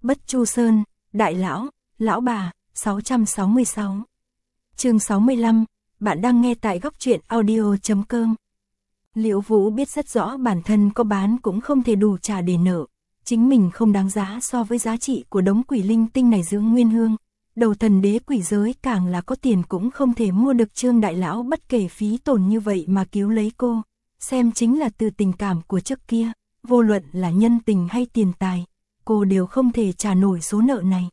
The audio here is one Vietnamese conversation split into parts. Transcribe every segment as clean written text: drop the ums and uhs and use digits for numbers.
Bất Chu Sơn, Đại Lão, Lão Bà, 666. Chương 65, bạn đang nghe tại góc truyện audio.com. Liễu Vũ biết rất rõ bản thân có bán cũng không thể đủ trả để nợ, chính mình không đáng giá so với giá trị của đống quỷ linh tinh này dưỡng nguyên hương. Đầu thần đế quỷ giới càng là có tiền cũng không thể mua được Trương Đại Lão bất kể phí tổn như vậy mà cứu lấy cô, xem chính là từ tình cảm của trước kia, vô luận là nhân tình hay tiền tài, cô đều không thể trả nổi số nợ này.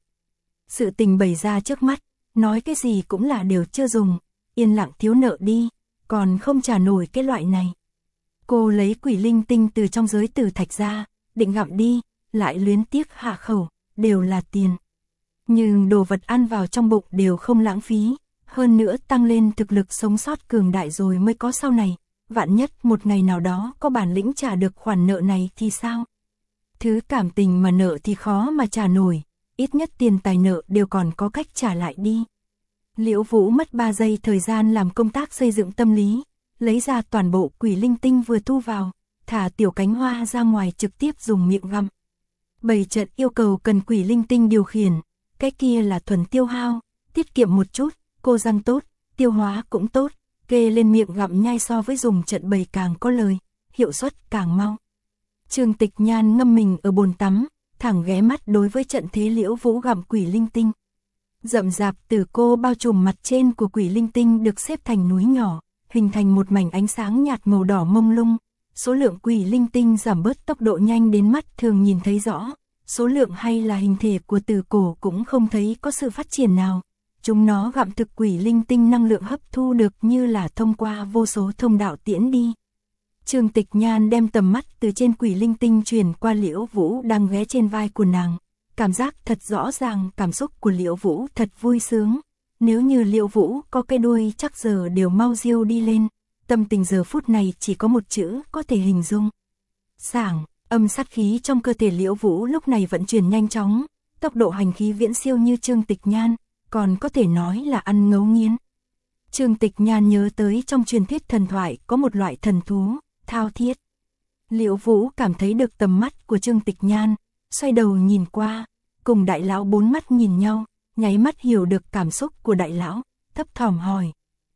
Sự tình bày ra trước mắt, nói cái gì cũng là đều chưa dùng, yên lặng thiếu nợ đi, còn không trả nổi cái loại này. Cô lấy quỷ linh tinh từ trong giới tử thạch ra, định gặm đi, lại luyến tiếc hạ khẩu, đều là tiền. Nhưng đồ vật ăn vào trong bụng đều không lãng phí, hơn nữa tăng lên thực lực sống sót cường đại rồi mới có sau này, vạn nhất một ngày nào đó có bản lĩnh trả được khoản nợ này thì sao? Thứ cảm tình mà nợ thì khó mà trả nổi, ít nhất tiền tài nợ đều còn có cách trả lại đi. Liễu Vũ mất 3 giây thời gian làm công tác xây dựng tâm lý, lấy ra toàn bộ quỷ linh tinh vừa thu vào, thả tiểu cánh hoa ra ngoài trực tiếp dùng miệng gặm. Bày trận yêu cầu cần quỷ linh tinh điều khiển, cái kia là thuần tiêu hao, tiết kiệm một chút, cô răng tốt, tiêu hóa cũng tốt, kê lên miệng gặm nhai so với dùng trận bày càng có lời, hiệu suất càng mau. Trương Tịch Nhan ngâm mình ở bồn tắm, thẳng ghé mắt đối với trận thế Liễu Vũ gặm quỷ linh tinh. Rậm rạp tử cô bao trùm mặt trên của quỷ linh tinh được xếp thành núi nhỏ, hình thành một mảnh ánh sáng nhạt màu đỏ mông lung. Số lượng quỷ linh tinh giảm bớt tốc độ nhanh đến mắt thường nhìn thấy rõ, số lượng hay là hình thể của tử cổ cũng không thấy có sự phát triển nào. Chúng nó gặm thực quỷ linh tinh năng lượng hấp thu được như là thông qua vô số thông đạo tiễn đi. Trương Tịch Nhan đem tầm mắt từ trên quỷ linh tinh truyền qua Liễu Vũ đang ghé trên vai của nàng. Cảm giác thật rõ ràng, cảm xúc của Liễu Vũ thật vui sướng. Nếu như Liễu Vũ có cái đuôi chắc giờ đều mau diêu đi lên. Tâm tình giờ phút này chỉ có một chữ có thể hình dung. Sảng, âm sát khí trong cơ thể Liễu Vũ lúc này vận chuyển nhanh chóng, tốc độ hành khí viễn siêu như Trương Tịch Nhan, còn có thể nói là ăn ngấu nghiến. Trương Tịch Nhan nhớ tới trong truyền thuyết thần thoại có một loại thần thú, thao thiết. Liễu Vũ cảm thấy được tầm mắt của Trương Tịch Nhan, xoay đầu nhìn qua, cùng Đại Lão bốn mắt nhìn nhau, nháy mắt hiểu được cảm xúc của Đại Lão, thấp thỏm hỏi.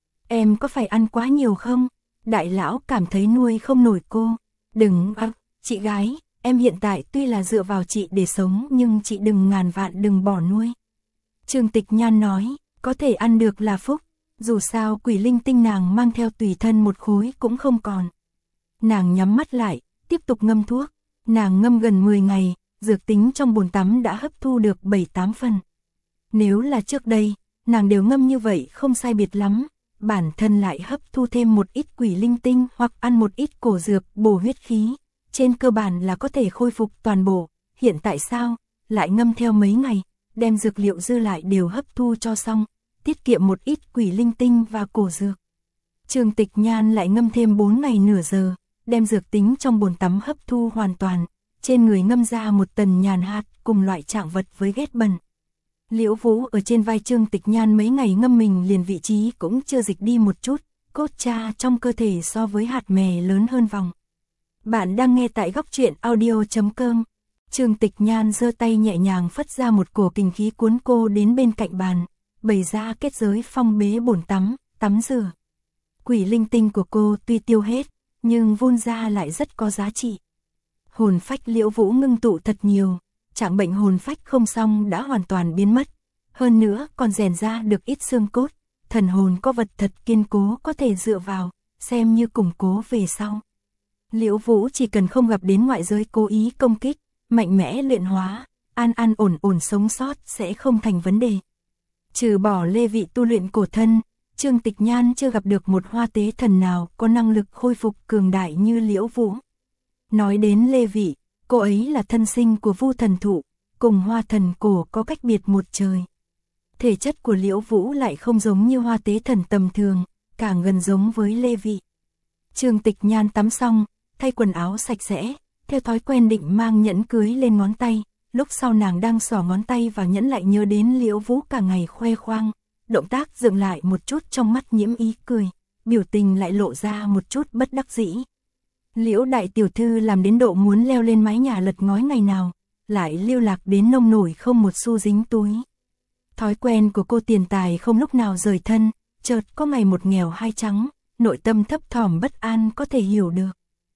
Em có phải ăn quá nhiều không? Đại Lão cảm thấy nuôi không nổi cô. Đừng, chị gái, em hiện tại tuy là dựa vào chị để sống nhưng chị đừng ngàn vạn đừng bỏ nuôi. Trương Tịch Nhan nói, có thể ăn được là phúc, dù sao quỷ linh tinh nàng mang theo tùy thân một khối cũng không còn. Nàng nhắm mắt lại, tiếp tục ngâm thuốc, nàng ngâm gần 10 ngày, dược tính trong bồn tắm đã hấp thu được 7-8 phần. Nếu là trước đây, nàng đều ngâm như vậy không sai biệt lắm, bản thân lại hấp thu thêm một ít quỷ linh tinh hoặc ăn một ít cổ dược bổ huyết khí, trên cơ bản là có thể khôi phục toàn bộ. Hiện tại sao, lại ngâm theo mấy ngày, đem dược liệu dư lại đều hấp thu cho xong, tiết kiệm một ít quỷ linh tinh và cổ dược. Trương Tịch Nhan lại ngâm thêm 4 ngày nửa giờ, đem dược tính trong bồn tắm hấp thu hoàn toàn, trên người ngâm ra một tần nhàn hạt cùng loại trạng vật với ghét bẩn. Liễu Vũ ở trên vai Trương Tịch Nhan mấy ngày ngâm mình liền vị trí cũng chưa dịch đi một chút, cốt cha trong cơ thể so với hạt mè lớn hơn vòng. Bạn đang nghe tại góc truyện audio.com. Trương Tịch Nhan giơ tay nhẹ nhàng phất ra một cổ kình khí cuốn cô đến bên cạnh bàn, bày ra kết giới phong bế bồn tắm, tắm rửa. Quỷ linh tinh của cô tuy tiêu hết, nhưng vun ra lại rất có giá trị. Hồn phách Liễu Vũ ngưng tụ thật nhiều, trạng bệnh hồn phách không xong đã hoàn toàn biến mất. Hơn nữa còn rèn ra được ít xương cốt, thần hồn có vật thật kiên cố có thể dựa vào, xem như củng cố về sau. Liễu Vũ chỉ cần không gặp đến ngoại giới cố ý công kích, mạnh mẽ luyện hóa, an an ổn ổn sống sót sẽ không thành vấn đề. Trừ bỏ Lê Vị tu luyện cổ thân, Trương Tịch Nhan chưa gặp được một hoa tế thần nào có năng lực khôi phục cường đại như Liễu Vũ. Nói đến Lê Vị, cô ấy là thân sinh của Vu Thần Thụ, cùng Hoa Thần Cổ có cách biệt một trời. Thể chất của Liễu Vũ lại không giống như hoa tế thần tầm thường, càng gần giống với Lê Vị. Trương Tịch Nhan tắm xong, thay quần áo sạch sẽ, theo thói quen định mang nhẫn cưới lên ngón tay, lúc sau nàng đang xỏ ngón tay vào nhẫn lại nhớ đến Liễu Vũ cả ngày khoe khoang, động tác dừng lại một chút trong mắt nhiễm ý cười, biểu tình lại lộ ra một chút bất đắc dĩ. Liễu đại tiểu thư làm đến độ muốn leo lên mái nhà lật ngói ngày nào, lại lưu lạc đến nông nổi không một xu dính túi. Thói quen của cô tiền tài không lúc nào rời thân, chợt có ngày một nghèo hai trắng, nội tâm thấp thỏm bất an có thể hiểu được.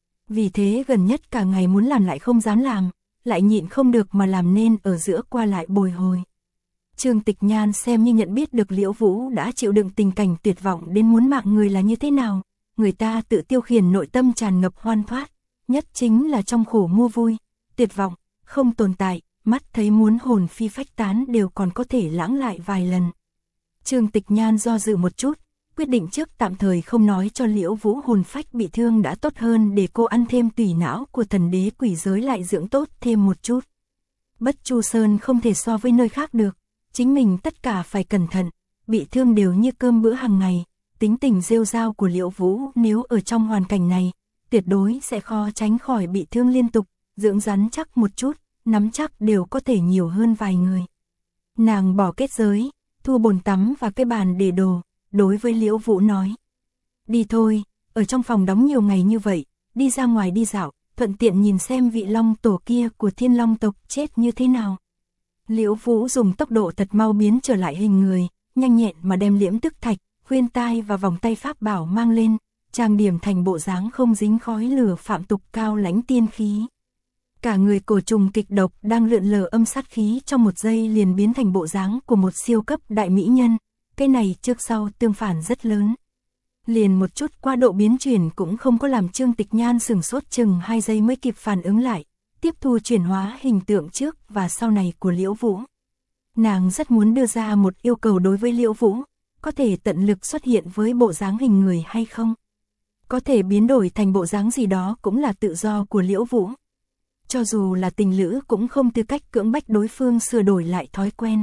Vì thế gần nhất cả ngày muốn làm lại không dám làm, lại nhịn không được mà làm nên ở giữa qua lại bồi hồi. Trương Tịch Nhan xem như nhận biết được Liễu Vũ đã chịu đựng tình cảnh tuyệt vọng đến muốn mạng người là như thế nào, người ta tự tiêu khiển nội tâm tràn ngập hoan thoát, nhất chính là trong khổ mua vui, tuyệt vọng, không tồn tại, mắt thấy muốn hồn phi phách tán đều còn có thể lãng lại vài lần. Trương Tịch Nhan do dự một chút, quyết định trước tạm thời không nói cho Liễu Vũ hồn phách bị thương đã tốt hơn để cô ăn thêm tùy não của thần đế quỷ giới lại dưỡng tốt thêm một chút. Bất Chu Sơn không thể so với nơi khác được, chính mình tất cả phải cẩn thận, bị thương đều như cơm bữa hàng ngày, tính tình rêu rao của Liễu Vũ nếu ở trong hoàn cảnh này, tuyệt đối sẽ khó tránh khỏi bị thương liên tục, dưỡng rắn chắc một chút, nắm chắc đều có thể nhiều hơn vài người. Nàng bỏ kết giới, thu bồn tắm và cái bàn để đồ, đối với Liễu Vũ nói. Đi thôi, ở trong phòng đóng nhiều ngày như vậy, đi ra ngoài đi dạo, thuận tiện nhìn xem vị long tổ kia của Thiên Long tộc chết như thế nào. Liễu Vũ dùng tốc độ thật mau biến trở lại hình người, nhanh nhẹn mà đem liễm tức thạch, khuyên tai và vòng tay pháp bảo mang lên, trang điểm thành bộ dáng không dính khói lửa phạm tục cao lãnh tiên khí. Cả người cổ trùng kịch độc đang lượn lờ âm sát khí trong một giây liền biến thành bộ dáng của một siêu cấp đại mỹ nhân, cái này trước sau tương phản rất lớn. Liền một chút qua độ biến chuyển cũng không có làm Trương Tịch Nhan sửng sốt chừng 2 giây mới kịp phản ứng lại, tiếp thu chuyển hóa hình tượng trước và sau này của Liễu Vũ. Nàng rất muốn đưa ra một yêu cầu đối với Liễu Vũ, có thể tận lực xuất hiện với bộ dáng hình người hay không? Có thể biến đổi thành bộ dáng gì đó cũng là tự do của Liễu Vũ. Cho dù là tình lữ cũng không tư cách cưỡng bách đối phương sửa đổi lại thói quen.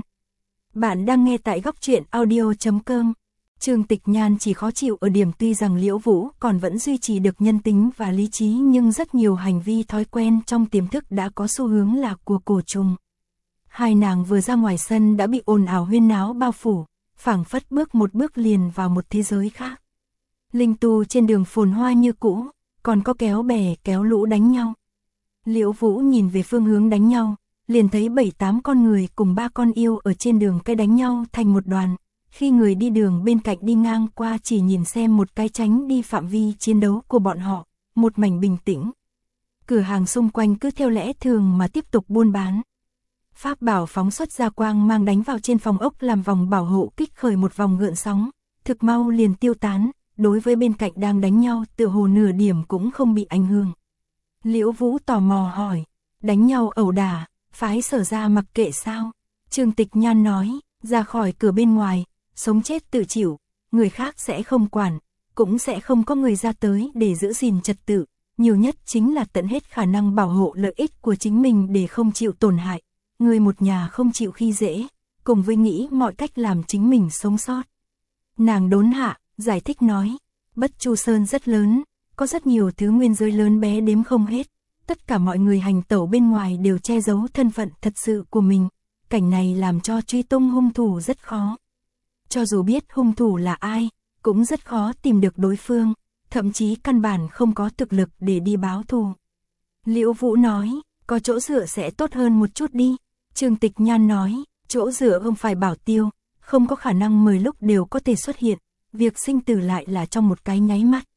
Bạn đang nghe tại góc truyện audio.com. Trương Tịch Nhan chỉ khó chịu ở điểm tuy rằng Liễu Vũ còn vẫn duy trì được nhân tính và lý trí nhưng rất nhiều hành vi thói quen trong tiềm thức đã có xu hướng là của cổ trùng. Hai nàng vừa ra ngoài sân đã bị ồn ào huyên náo bao phủ, phảng phất bước một bước liền vào một thế giới khác. Linh tu trên đường phồn hoa như cũ, còn có kéo bè kéo lũ đánh nhau. Liễu Vũ nhìn về phương hướng đánh nhau, liền thấy 7-8 con người cùng 3 con yêu ở trên đường cái đánh nhau thành một đoàn. Khi người đi đường bên cạnh đi ngang qua chỉ nhìn xem một cái tránh đi phạm vi chiến đấu của bọn họ, một mảnh bình tĩnh. Cửa hàng xung quanh cứ theo lẽ thường mà tiếp tục buôn bán. Pháp bảo phóng xuất ra quang mang đánh vào trên phòng ốc làm vòng bảo hộ kích khởi một vòng gợn sóng, thực mau liền tiêu tán, đối với bên cạnh đang đánh nhau tựa hồ nửa điểm cũng không bị ảnh hưởng. Liễu Vũ tò mò hỏi, đánh nhau ẩu đả, phái Sở ra mặc kệ sao? Trương Tịch Nhan nói, ra khỏi cửa bên ngoài, sống chết tự chịu, người khác sẽ không quản, cũng sẽ không có người ra tới để giữ gìn trật tự, nhiều nhất chính là tận hết khả năng bảo hộ lợi ích của chính mình để không chịu tổn hại, người một nhà không chịu khi dễ, cùng với nghĩ mọi cách làm chính mình sống sót. Nàng đốn hạ, giải thích nói, Bất Chu Sơn rất lớn, có rất nhiều thứ nguyên giới lớn bé đếm không hết, tất cả mọi người hành tẩu bên ngoài đều che giấu thân phận thật sự của mình, cảnh này làm cho truy tung hung thủ rất khó. Cho dù biết hung thủ là ai, cũng rất khó tìm được đối phương, thậm chí căn bản không có thực lực để đi báo thù. Liễu Vũ nói, có chỗ dựa sẽ tốt hơn một chút đi. Trương Tịch Nhan nói, chỗ dựa không phải bảo tiêu, không có khả năng 10 lúc đều có thể xuất hiện, việc sinh tử lại là trong một cái nháy mắt.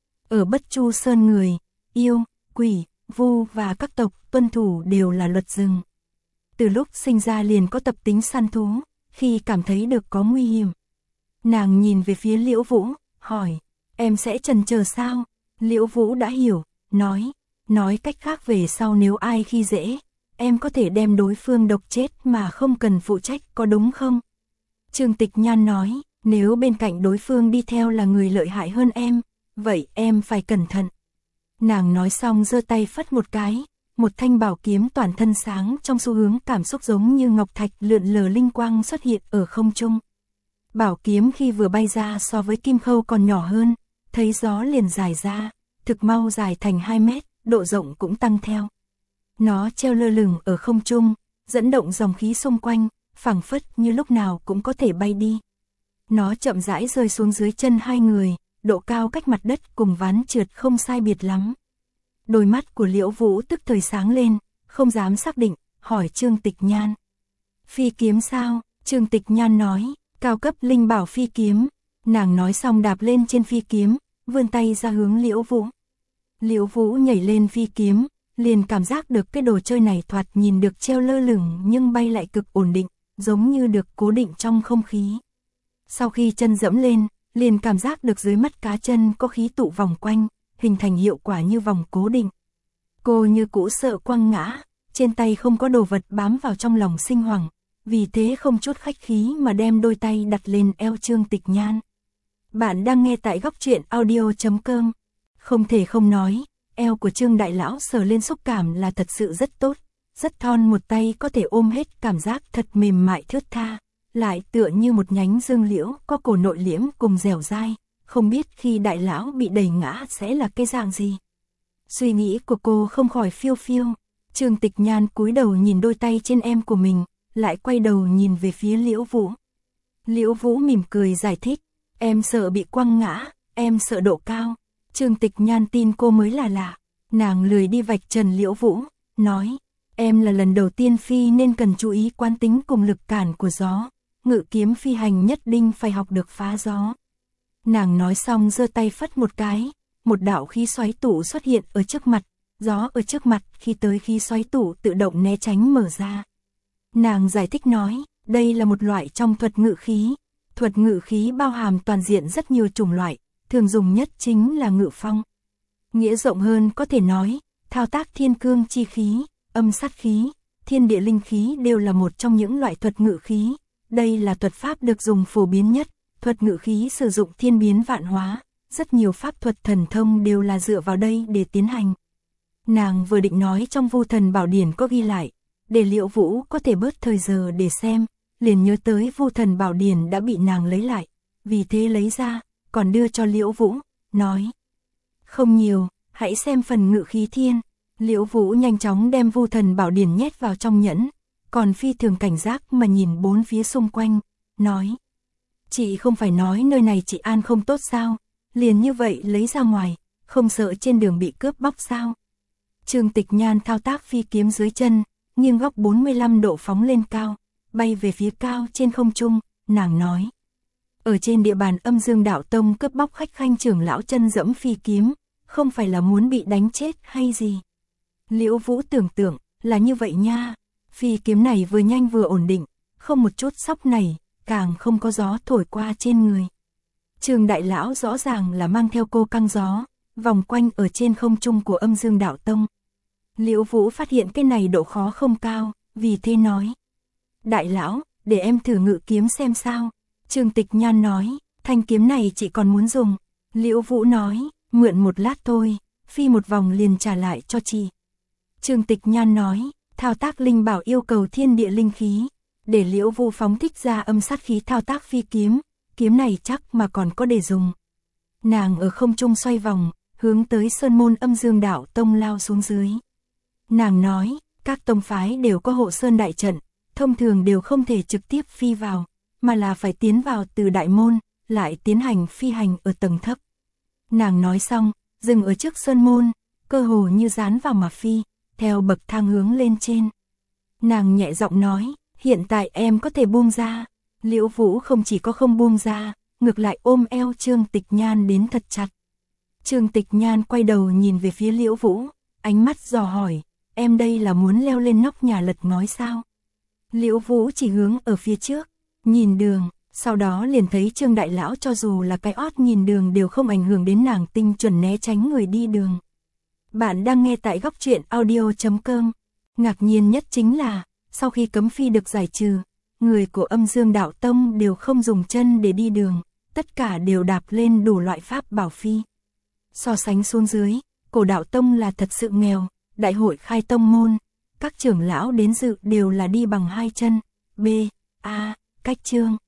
Ở Bất Chu Sơn người, yêu, quỷ, vu và các tộc tuân thủ đều là luật rừng. Từ lúc sinh ra liền có tập tính săn thú, khi cảm thấy được có nguy hiểm. Nàng nhìn về phía Liễu Vũ, hỏi, em sẽ chần chờ sao? Liễu Vũ đã hiểu, nói cách khác về sau nếu ai khi dễ, em có thể đem đối phương độc chết mà không cần phụ trách có đúng không? Trương Tịch Nhan nói, nếu bên cạnh đối phương đi theo là người lợi hại hơn em, vậy em phải cẩn thận. Nàng nói xong giơ tay phất một cái, một thanh bảo kiếm toàn thân sáng trong xu hướng cảm xúc giống như ngọc thạch lượn lờ linh quang xuất hiện ở không trung. Bảo kiếm khi vừa bay ra so với kim khâu còn nhỏ hơn, thấy gió liền dài ra, thực mau dài thành 2 mét, độ rộng cũng tăng theo. Nó treo lơ lửng ở không trung, dẫn động dòng khí xung quanh, phảng phất như lúc nào cũng có thể bay đi. Nó chậm rãi rơi xuống dưới chân hai người, độ cao cách mặt đất cùng ván trượt không sai biệt lắm. Đôi mắt của Liễu Vũ tức thời sáng lên, không dám xác định, hỏi Trương Tịch Nhan. Phi kiếm sao? Trương Tịch Nhan nói, cao cấp linh bảo phi kiếm. Nàng nói xong đạp lên trên phi kiếm, vươn tay ra hướng Liễu Vũ. Liễu Vũ nhảy lên phi kiếm, liền cảm giác được cái đồ chơi này thoạt nhìn được treo lơ lửng nhưng bay lại cực ổn định, giống như được cố định trong không khí. Sau khi chân dẫm lên, liền cảm giác được dưới mắt cá chân có khí tụ vòng quanh, hình thành hiệu quả như vòng cố định. Cô như cũ sợ quăng ngã, trên tay không có đồ vật bám vào trong lòng sinh hoảng, vì thế không chút khách khí mà đem đôi tay đặt lên eo Trương Tịch Nhan. Bạn đang nghe tại góc truyện audio.com. Không thể không nói, eo của Trương đại lão sờ lên xúc cảm là thật sự rất tốt, rất thon, một tay có thể ôm hết, cảm giác thật mềm mại thướt tha, lại tựa như một nhánh dương liễu có cổ nội liễm cùng dẻo dai, không biết khi đại lão bị đẩy ngã sẽ là cái dạng gì. Suy nghĩ của cô không khỏi phiêu phiêu. Trương Tịch Nhan cúi đầu nhìn đôi tay trên em của mình, lại quay đầu nhìn về phía Liễu Vũ. Liễu Vũ mỉm cười giải thích, em sợ bị quăng ngã, em sợ độ cao. Trương Tịch Nhan tin cô mới là lạ, nàng lười đi vạch trần Liễu Vũ, nói, em là lần đầu tiên phi nên cần chú ý quán tính cùng lực cản của gió, ngự kiếm phi hành nhất định phải học được phá gió. Nàng nói xong giơ tay phất một cái, một đạo khí xoáy tụ xuất hiện ở trước mặt, gió ở trước mặt khi tới khí xoáy tụ tự động né tránh mở ra. Nàng giải thích nói, đây là một loại trong thuật ngự khí. Thuật ngự khí bao hàm toàn diện rất nhiều chủng loại, thường dùng nhất chính là ngự phong. Nghĩa rộng hơn có thể nói, thao tác thiên cương chi khí, âm sát khí, thiên địa linh khí đều là một trong những loại thuật ngự khí. Đây là thuật pháp được dùng phổ biến nhất, thuật ngự khí sử dụng thiên biến vạn hóa, rất nhiều pháp thuật thần thông đều là dựa vào đây để tiến hành. Nàng vừa định nói trong Vu Thần Bảo Điển có ghi lại, để Liễu Vũ có thể bớt thời giờ để xem, liền nhớ tới Vu Thần Bảo Điển đã bị nàng lấy lại, vì thế lấy ra, còn đưa cho Liễu Vũ, nói: "Không nhiều, hãy xem phần ngự khí thiên." Liễu Vũ nhanh chóng đem Vu Thần Bảo Điển nhét vào trong nhẫn, còn phi thường cảnh giác mà nhìn bốn phía xung quanh, nói: "Chị không phải nói nơi này chị an không tốt sao, liền như vậy lấy ra ngoài, không sợ trên đường bị cướp bóc sao?" Trương Tịch Nhan thao tác phi kiếm dưới chân, nghiêng góc 45 độ phóng lên cao, bay về phía cao trên không trung, nàng nói: "Ở trên địa bàn Âm Dương Đạo Tông cướp bóc khách khanh trưởng lão chân dẫm phi kiếm, không phải là muốn bị đánh chết hay gì?" Liễu Vũ tưởng tượng, là như vậy nha, phi kiếm này vừa nhanh vừa ổn định, không một chút sóc này, càng không có gió thổi qua trên người. Trương đại lão rõ ràng là mang theo cô căng gió, vòng quanh ở trên không trung của Âm Dương Đạo Tông. Liễu Vũ phát hiện cái này độ khó không cao, vì thế nói: "Đại lão, để em thử ngự kiếm xem sao." Trương Tịch Nhan nói: "Thanh kiếm này chị còn muốn dùng." Liễu Vũ nói: "Mượn một lát thôi, phi một vòng liền trả lại cho chị." Trương Tịch Nhan nói: "Thao tác linh bảo yêu cầu thiên địa linh khí." Để Liễu Vũ phóng thích ra âm sát khí thao tác phi kiếm, kiếm này chắc mà còn có để dùng. Nàng ở không trung xoay vòng, hướng tới sơn môn Âm Dương Đạo Tông lao xuống dưới. Nàng nói, các tông phái đều có hộ sơn đại trận, thông thường đều không thể trực tiếp phi vào, mà là phải tiến vào từ đại môn, lại tiến hành phi hành ở tầng thấp. Nàng nói xong, dừng ở trước sơn môn, cơ hồ như dán vào mà phi, theo bậc thang hướng lên trên. Nàng nhẹ giọng nói, hiện tại em có thể buông ra. Liễu Vũ không chỉ có không buông ra, ngược lại ôm eo Trương Tịch Nhan đến thật chặt. Trương Tịch Nhan quay đầu nhìn về phía Liễu Vũ, ánh mắt dò hỏi, em đây là muốn leo lên nóc nhà lật ngói sao? Liễu Vũ chỉ hướng ở phía trước, nhìn đường, sau đó liền thấy Trương đại lão cho dù là cái ót nhìn đường đều không ảnh hưởng đến nàng, tinh chuẩn né tránh người đi đường. Bạn đang nghe tại góc truyện audio.com. Ngạc nhiên nhất chính là, sau khi cấm phi được giải trừ, người của Âm Dương Đạo Tông đều không dùng chân để đi đường, tất cả đều đạp lên đủ loại pháp bảo phi. So sánh xuống dưới, Cổ Đạo Tông là thật sự nghèo, đại hội khai tông môn, các trưởng lão đến dự đều là đi bằng hai chân. B. A. Cách chương